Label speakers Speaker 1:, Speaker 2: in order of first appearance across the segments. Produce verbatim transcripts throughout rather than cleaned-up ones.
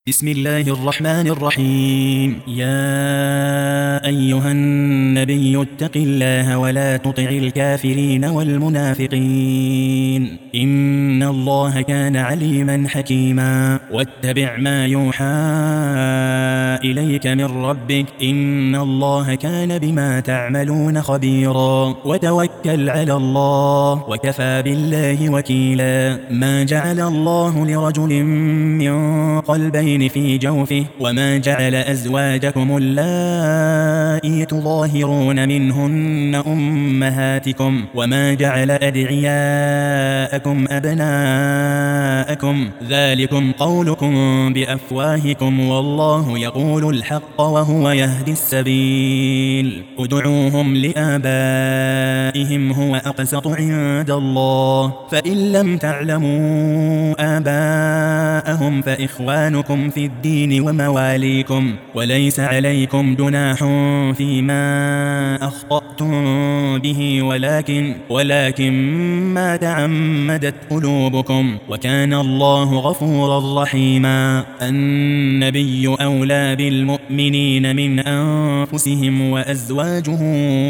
Speaker 1: بسم الله الرحمن الرحيم. يا أيها النبي اتق الله ولا تطع الكافرين والمنافقين إن الله كان عليما حكيما. واتبع ما يوحى إليك من ربك إن الله كان بما تعملون خبيرا. وتوكل على الله وكفى بالله وكيلا. ما جعل الله لرجل من قلبين في جوفه وما جعل أزواجكم اللائي تظاهرون منهن أمهاتكم وما جعل أدعياءكم أبناءكم ذلكم قولكم بأفواهكم والله يقول الحق وهو يهدي السبيل. ادعوهم لآبائهم هو أقسط عند الله فإن لم تعلموا آباءهم فإخوانكم في الدين ومواليكم وليس عليكم جناح فيما أخطأتم به ولكن ولكن ما تعمدت قلوبكم وكان الله غفورا رحيما. النبي أولى بالمؤمنين من أنفسهم وأزواجه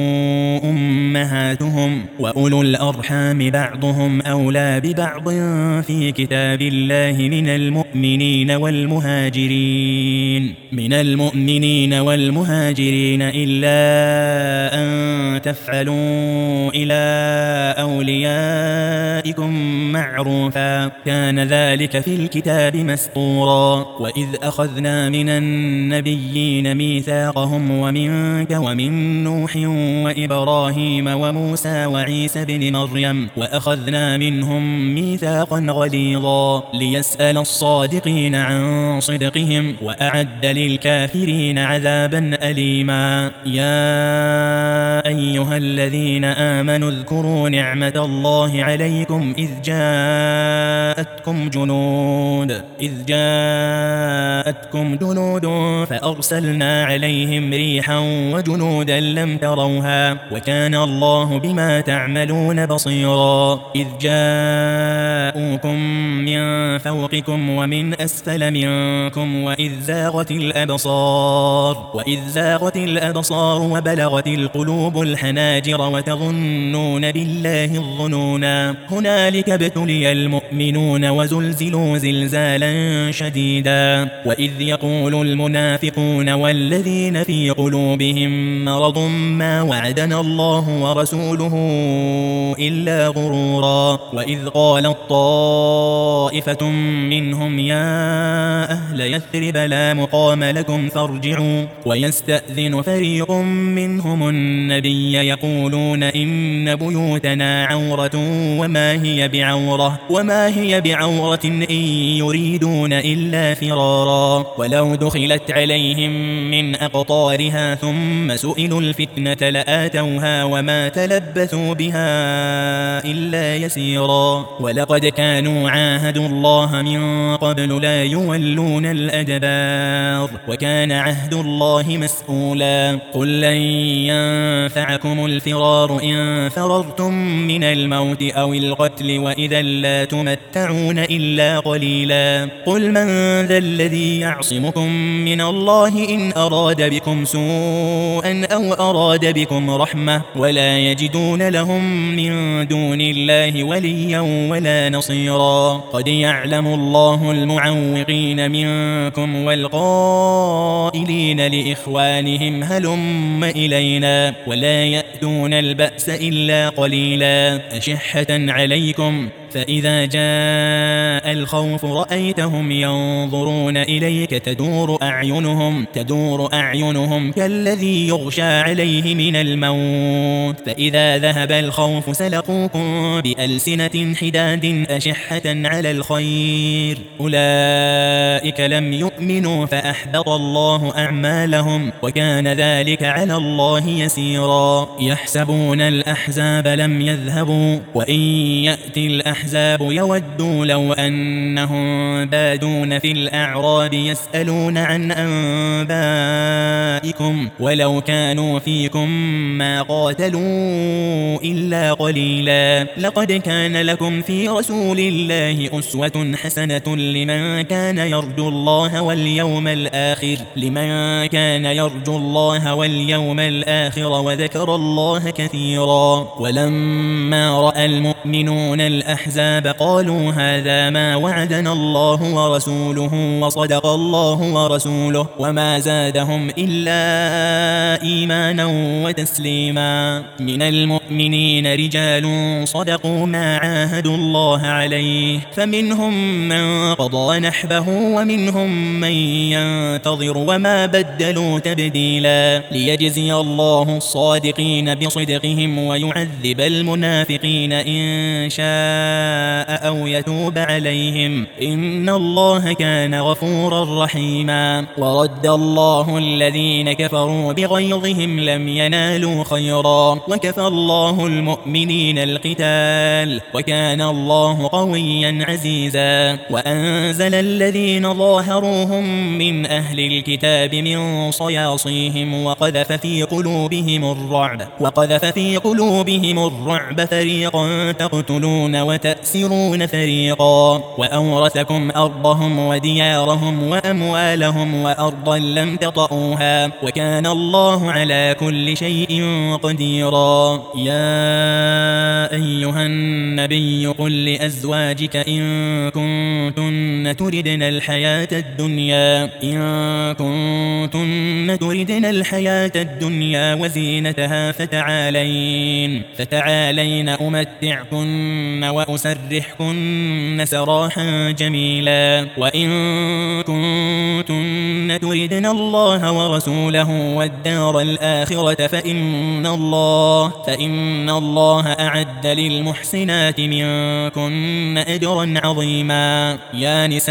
Speaker 1: أمهاتهم وأولو الأرحام بعضهم أولى ببعض في كتاب الله من المؤمنين والمهاجرين من المؤمنين والمهاجرين إلا أن تفعلوا إلى أوليائكم معروفا كان ذلك في الكتاب مسطورا. وإذ أخذنا من النبيين ميثاقهم ومنك ومن نوح وإبراهيم وموسى وعيسى بن مريم وأخذنا منهم ميثاقا غليظا ليسأل الصادقين عن صدقهم وأعد للكافرين عذابا أليما. يا أيها الذين آمنوا اذكروا نعمة الله عليكم إذ جاءتكم جنود إذ جاءتكم جنود فأرسلنا عليهم ريحا وجنودا لم تروها وكان الله بما تعملون بصيرا. إذ جاءوكم من فوقكم ومن أسفل منكم وإذ زاغت الأبصار وإذ زاغت الأبصار وبلغت القلوب الحناجر وتظنون بالله الظنونا هنالك ابتلي المؤمنون وزلزلوا زلزالا شديدا. وإذ يقول المنافقون والذين في قلوبهم مرض ما وعدنا الله ورسوله إلا غرورا. وإذ قالت طائفة منهم يا أهل يثرب لا مقام لكم فارجعوا ويستأذن فريق منهم النبي يقولون إن بيوتنا عورة وما هي بعورة وما هي بعورة إن يريدون إلا فرارا. ولو دخلت عليهم من أقطارها ثم سئلوا الفتنة لآتوها وما تلبثوا بها إلا يسيرا. ولقد كانوا عاهدوا الله من قبل لا يولون الأدبار وكان عهد الله مسؤولا. قل لن ينفعكم الفرار إن فررتم من الموت أو القتل وإذا لا تمتعون إلا قليلا. قل من ذا الذي يعصمكم من الله إن أراد بكم سوءا أو أراد بكم رحمة ولا يجدون لهم من دون الله وليا ولا نصيرا. قد يعلم الله المعوقين منكم والقائلين لإخوانهم هلم إلينا ولا يأتون البأس إلا قليلا أشحة عليكم فإذا جاء الخوف رأيتهم ينظرون إليك تدور أعينهم تدور أعينهم كالذي يغشى عليه من الموت فإذا ذهب الخوف سلقوكم بألسنة حداد أشحة على الخير أولئك لم يؤمنوا فأحبط الله أعمالهم وكان ذلك على الله يسيرا. يحسبون الأحزاب لم يذهبوا وإن يأتي الأحزاب يودوا لو أنهم بادون في الأعراب يسألون عن أنبائكم ولو كانوا فيكم ما قاتلوا إلا قليلا لقد كان لكم في رسول الله أسوة حسنة لمن كان يرجو الله واليوم الآخر لمن كان يرجو الله واليوم الآخر وذكر الله كثيرا ولما رأى المؤمنون الأحزاب قالوا هذا ما وعدنا الله ورسوله وصدق الله ورسوله وما زادهم إلا إيمانا وتسليما من المؤمنين رجال صدقوا ما عاهدوا الله عليه فمنهم من قضى نحبه ومنهم من ينتظر وما بدلوا تبديلا ليجزي الله الصادقين بصدقهم ويعذب المنافقين إن شاء أو يتوب عليهم إن الله كان غفورا رحيما ورد الله الذين كفروا بغيظهم لم ينالوا خيرا وكفى الله المؤمنين القتال وكان الله قويا عزيزا وأنزل الذين ظاهروهم من أهل الكتاب من صياصيهم وقذف في قلوبهم الرعب وقذف في قلوبهم الرعب فريقا تقتلون وتأسرون فريقا وأورثكم أرضهم وديارهم وأموالهم وأرضا لم تطئوها وكان الله على كل شيء قديرا يا أيها النبي قل لأزواجك إن كنتن تردن الحياة الدنيا إن كنتن تردن الحياة الدنيا وزينتها فتعالين فتعالين أمتعكن وأسرحكن سراحا جميلا وإن كنتن تردن الله ورسوله والدار الآخرة فإن الله فإن الله أعد للمحسنات منكن أجرا عظيما يا نساء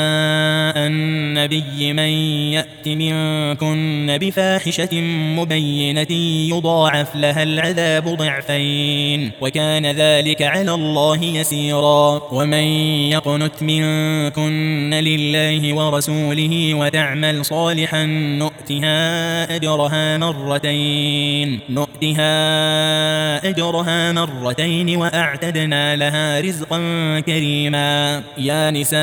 Speaker 1: النبي من يأت منكن بفاحشة مبينة يضاعف لها العذاب ضعفين وكان ذلك على الله يسيرا ومن يقنت منكن لله ورسوله وتعمل صالحا نؤتها أجرها مرتين نؤتها أجرها مرتين وأعتدنا لها رزقا كريما يا نساء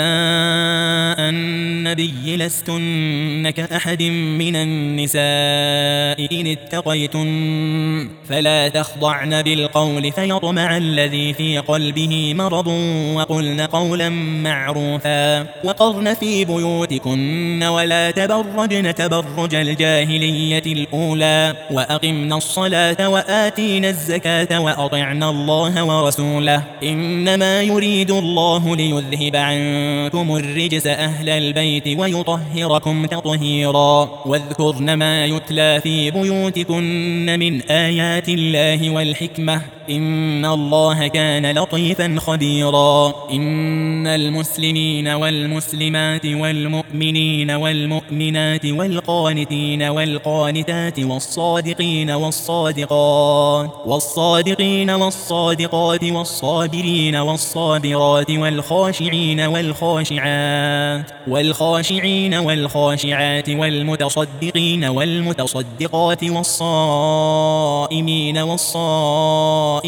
Speaker 1: النبي لستن كأحد من النساء إن اتقيتن فلا تخضعن بالقول فيطمع الذي في قلبه مرض وقلن قولا معروفا وقرن في بيوتكن ولا تبرجن تبرج الجاهلية الأولى وأقمنا الصلاة وآتينا الزكاة وأطعنا الله ورسوله إنما يريد الله ليذهب عنكم الرجس أهل البيت ويطهركم تطهيرا واذكرن ما يتلى في بيوتكن من آيات الله والحكمة إن الله كان لطيفا خبيرا إن المسلمين والمسلمات والمؤمنين والمؤمنات والقانتين والقانتات والصادقين والصادقات والصادقين والصادقات والصابرين والصابرات والخاشعين والخاشعات والخاشعين والخاشعات والمتصدقين والمتصدقات والصائمين والصائمات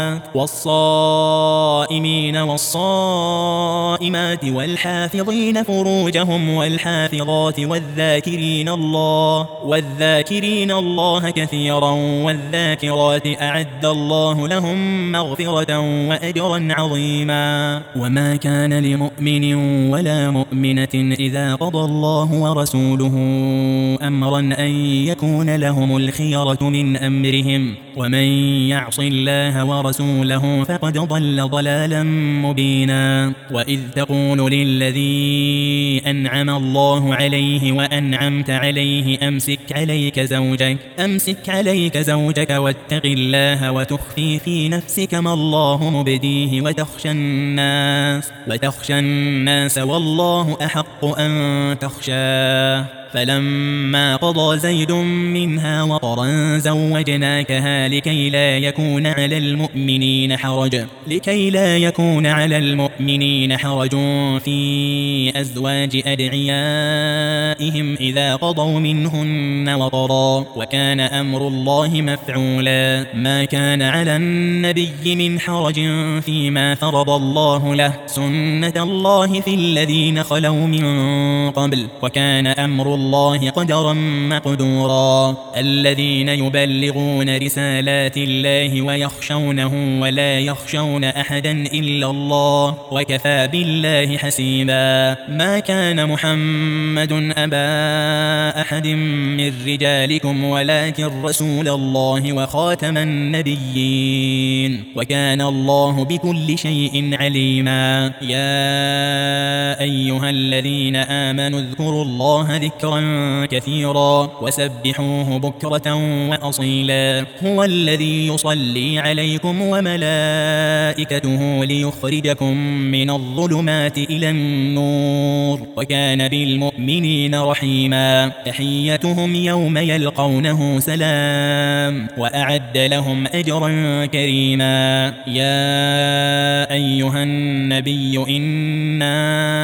Speaker 1: والصائمين والصائمات والحافظين فروجهم والحافظات والذاكرين الله والذاكرين الله كثيرا والذاكرات أعد الله لهم مغفرة وأجرا عظيما وما كان لمؤمن ولا مؤمنة إذا قضى الله ورسوله أمرا أن يكون لهم الخيرة من أمرهم ومن يعص الله ورسوله فقد ضل ضلالا مبينا وإذ تقول للذي أنعم الله عليه وأنعمت عليه أمسك عليك زوجك أمسك عليك زوجك واتق الله وتخفي في نفسك ما الله مبديه وتخشى الناس وتخشى الناس والله أحق أن تخشاه فلما قضى زيد منها وطرا زوجناكها لكي لا يكون على المؤمنين حرج لكي لا يكون على المؤمنين حرج في أزواج أدعيائهم إذا قضوا منهن وطرا وكان أمر الله مفعولا ما كان على النبي من حرج فيما فرض الله له سنة الله في الذين خلوا من قبل وكان أمر الله قدرا مقدورا الذين يبلغون رسالات الله ويخشونه ولا يخشون أحدا إلا الله وكفى بالله حسيبا ما كان محمد أبا أحد من رجالكم ولكن رسول الله وخاتم النبيين وكان الله بكل شيء عليما يا أيها الذين آمنوا اذكروا الله ذكرا كثيرا وسبحوه بكرة وأصيلا هو الذي يصلي عليكم وملائكته ليخرجكم من الظلمات إلى النور وكان بالمؤمنين رحيما تحيتهم يوم يلقونه سلام وأعد لهم أجرا كريما يا أيها النبي إنا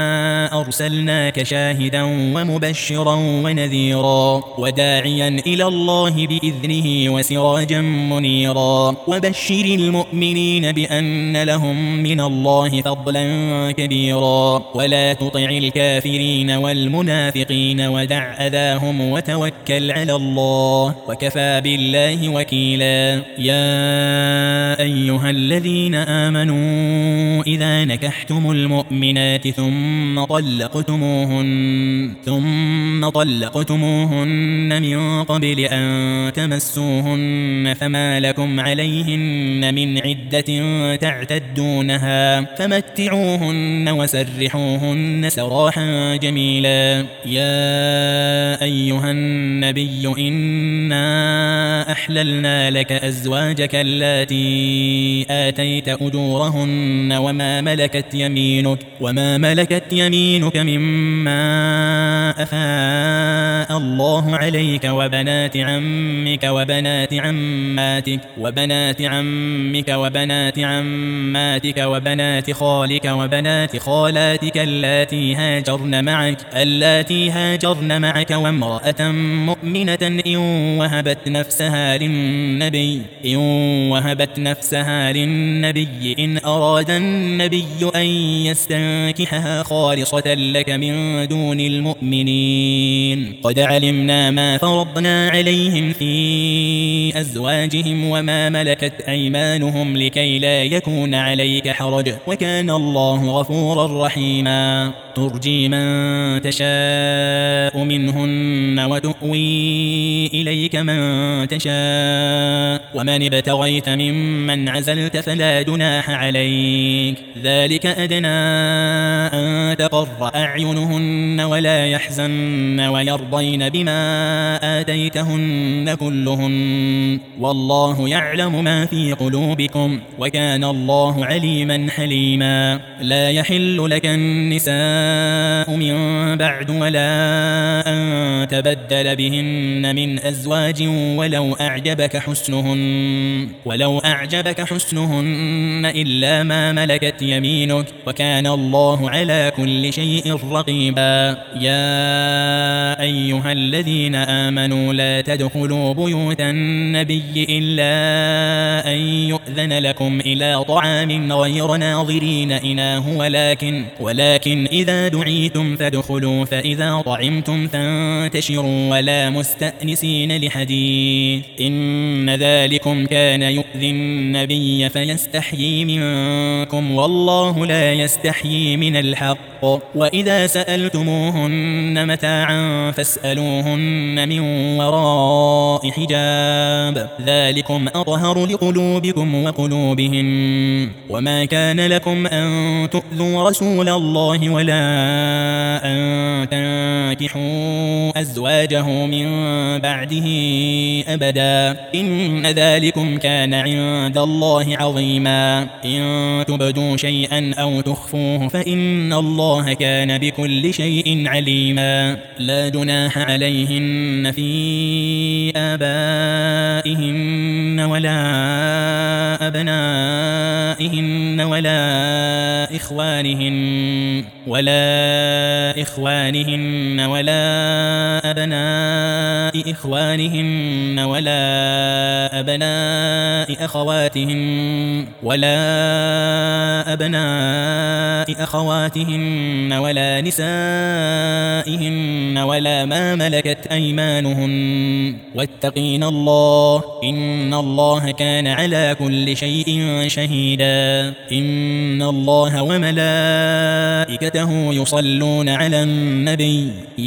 Speaker 1: أرسلناك شاهدا ومبشرا ونذيرا وداعيا إلى الله بإذنه وسراجا منيرا وبشر المؤمنين بأن لهم من الله فضلا كبيرا ولا تطع الكافرين والمنافقين ودع أذاهم وتوكل على الله وكفى بالله وكيلا يا أيها الذين آمنوا إذا نكحتم المؤمنات ثم طلقتموهن ثم طلقتموهن من قبل أن تمسوهن فما لكم عليهن من عدة تعتدونها فمتعوهن وسرحوهن سراحا جميلا يا أيها النبي إنا أحللنا لك أزواجك اللاتي آتيت أجورهن وما ملكت يمينك وما ملكت يمينك مما أفاء الله عليك وبنات عمك وبنات عماتك وبنات عمك وبنات عماتك وبنات خالك وبنات خالاتك اللاتي هاجرن معك اللاتي هاجرن معك وامرأة مؤمنة إن وهبت نفسها للنبي إن وهبت نفسها للنبي إن أراد النبي أن يستنكحها خالصة لك من دون المؤمنين قد علمنا ما فرضنا عليهم في أزواجهم وما ملكت أيمانهم لكي لا يكون عليك حرج وكان الله غفورا رحيما ترجي من تشاء منهن وتؤوي إليك من تشاء ومن ابتغيت ممن عزلت فلا جناح عليك ذلك أدنى أن تقر أعينهن ولا يحزن ويرضين بما آتيتهن كلهن والله يعلم ما في قلوبكم وكان الله عليما حليما لا يحل لك النساء من بعد ولا أن تبدل بهن من أزواج ولو أعجبك حسنهن ولو أعجبك حسنهن إلا ما ملكت يمينك وكان الله على كل شيء رقيبا يا أيها الذين آمنوا لا تدخلوا بيوت النبي إلا أن يؤذن لكم إلى طعام غير ناظرين إناه ولكن ولكن إذا دعيتم فادخلوا فإذا طعمتم فانتشروا ولا مستأنسين لحديث إن ذلكم كان يؤذي النبي فيستحيي منكم والله لا يستحيي من الحق وإذا سألتموهن متاعا فاسألوهن من وراء حجاب ذلكم أطهر لقلوبكم وقلوبهم وما كان لكم أن تؤذوا رسول الله ولا أن تنكحوا أزواجه من بعده أبدا إن ذلكم كان عند الله عظيما إن تبدوا شيئا أو تخفوه فإن الله كان بكل شيء عليما لا جناح عليهن في آبائهن ولا أبنائهن ولا إخوانهن ولا إخوانهن ولا أبناء إخوانهن ولا أبناء أخواتهن ولا أبناء أخواتهن ولا نسائهن ولا ما ملكت أيمانهن واتقين الله إن الله كان على كل شيء شهيدا إن الله وملائكته يصلون على النبي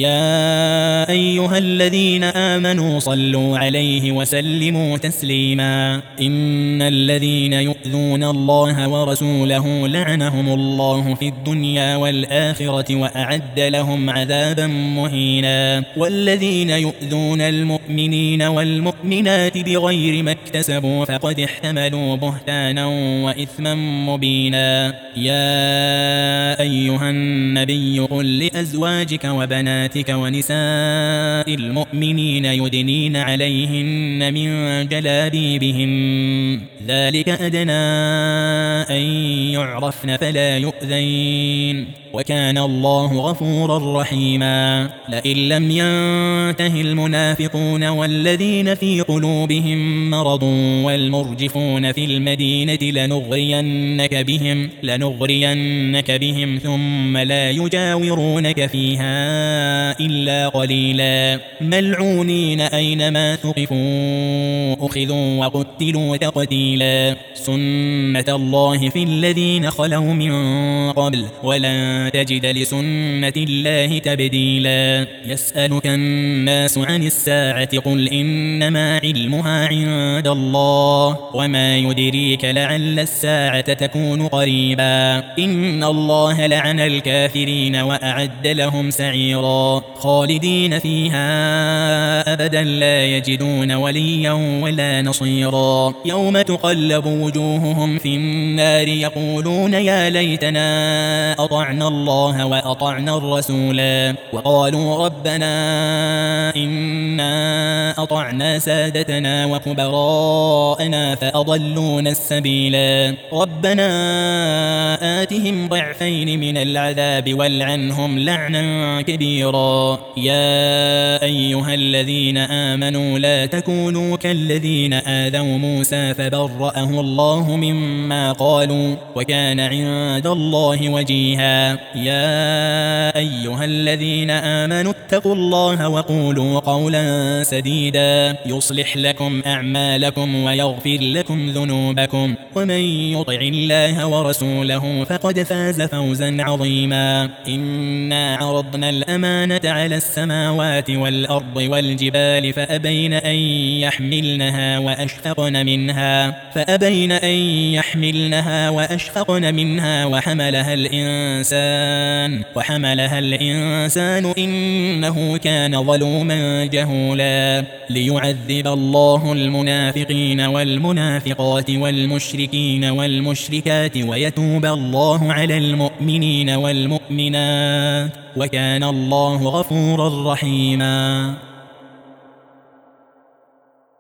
Speaker 1: يا أيها الذين آمنوا صلوا عليه وسلموا تسليما إن الذين يؤذون الله ورسوله لعنهم الله في الدنيا والآخرة وأعد لهم عذابا مهينا والذين يؤذون المؤمنين والمؤمنات بغير ما اكتسبوا فقد احتملوا بهتانا وإثما مبينا يا أيها النبي قل لأزواجك وبناتك ونساء المؤمنين يدنين عليهن من جلابيبهن ذلك أدنى أن يعرفن فلا يؤذين وكان الله غفورا رحيما لئن لم ينته المنافقون والذين في قلوبهم مرض والمرجفون في المدينة لنغرينك بهم لنغرينك بهم ثم لا يجاورونك فيها إلا قليلا ملعونين أينما ثقفوا أخذوا وقتلوا تقتيلا سنة الله في الذين خلوا من قبل ولن تجد لسنة الله تبديلا يسألك الناس عن الساعة قل إنما علمها عند الله وما يدريك لعل الساعة تكون قريبا إن الله لعن الكافرين وأعد لهم سعيرا خالدين فيها أبدا لا يجدون وليا ولا نصيرا يوم تقلب وجوههم في النار يقولون يا ليتنا أطعنا الله وأطعنا الرسولا وقالوا ربنا إنا أطعنا سادتنا وكبراءنا فأضلونا السبيلا ربنا آتهم ضعفين من العذاب والعنهم لعنا كبيرا يا أيها الذين آمنوا لا تكونوا كالذين آذوا موسى فبرأه الله مما قالوا وكان عند الله وجيها يا أيها الذين آمنوا اتقوا الله وقولوا قولا سديدا يصلح لكم أعمالكم ويغفر لكم ذنوبكم ومن يطع الله ورسوله فقد فاز فوزا عظيما إنا عرضنا الأمانة على السماوات والأرض والجبال فأبين أن يحملنها وأشفقن منها فأبين أن يحملنها وأشفقن منها وحملها الإنسان وحملها الإنسان إنه كان ظلوما جهولا ليعذب الله المنافقين والمنافقات والمشركين والمشركات ويتوب الله على المؤمنين والمؤمنات وكان الله غفورا رحيما